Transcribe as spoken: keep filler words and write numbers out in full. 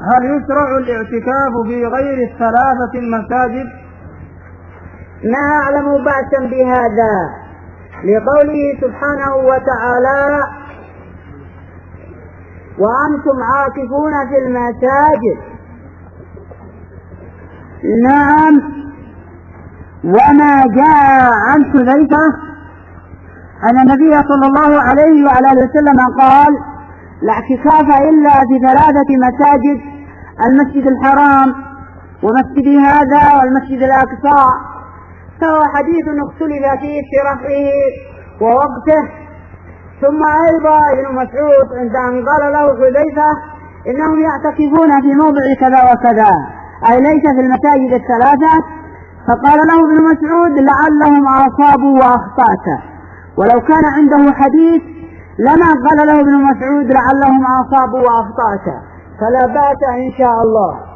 هل يشرع الاعتكاف في غير الثلاثة المساجد؟ ما أعلم بأسا بهذا، لقوله سبحانه وتعالى: وأنتم عاكفون في المساجد. نعم. وما جاء عن حذيفة أن النبي صلى الله عليه وعلى آله وسلم قال: لا اعتكاف إلا في ثلاثة مساجد: المسجد الحرام ومسجد هذا والمسجد الأقصى. فهو حديث اختلف فيه في رفعه ووقته. ثم أيضا ابن مسعود عند أن قال له حذيفة إنهم يعتكفون في موضع كذا وكذا، أي ليس في المساجد الثلاثة، فقال له ابن مسعود: لعلهم أصابوا وأخطأت. ولو كان عنده حديث لما قال له ابن مسعود: لعلهم أصابوا وأخطأت، فلا بأس إن شاء الله.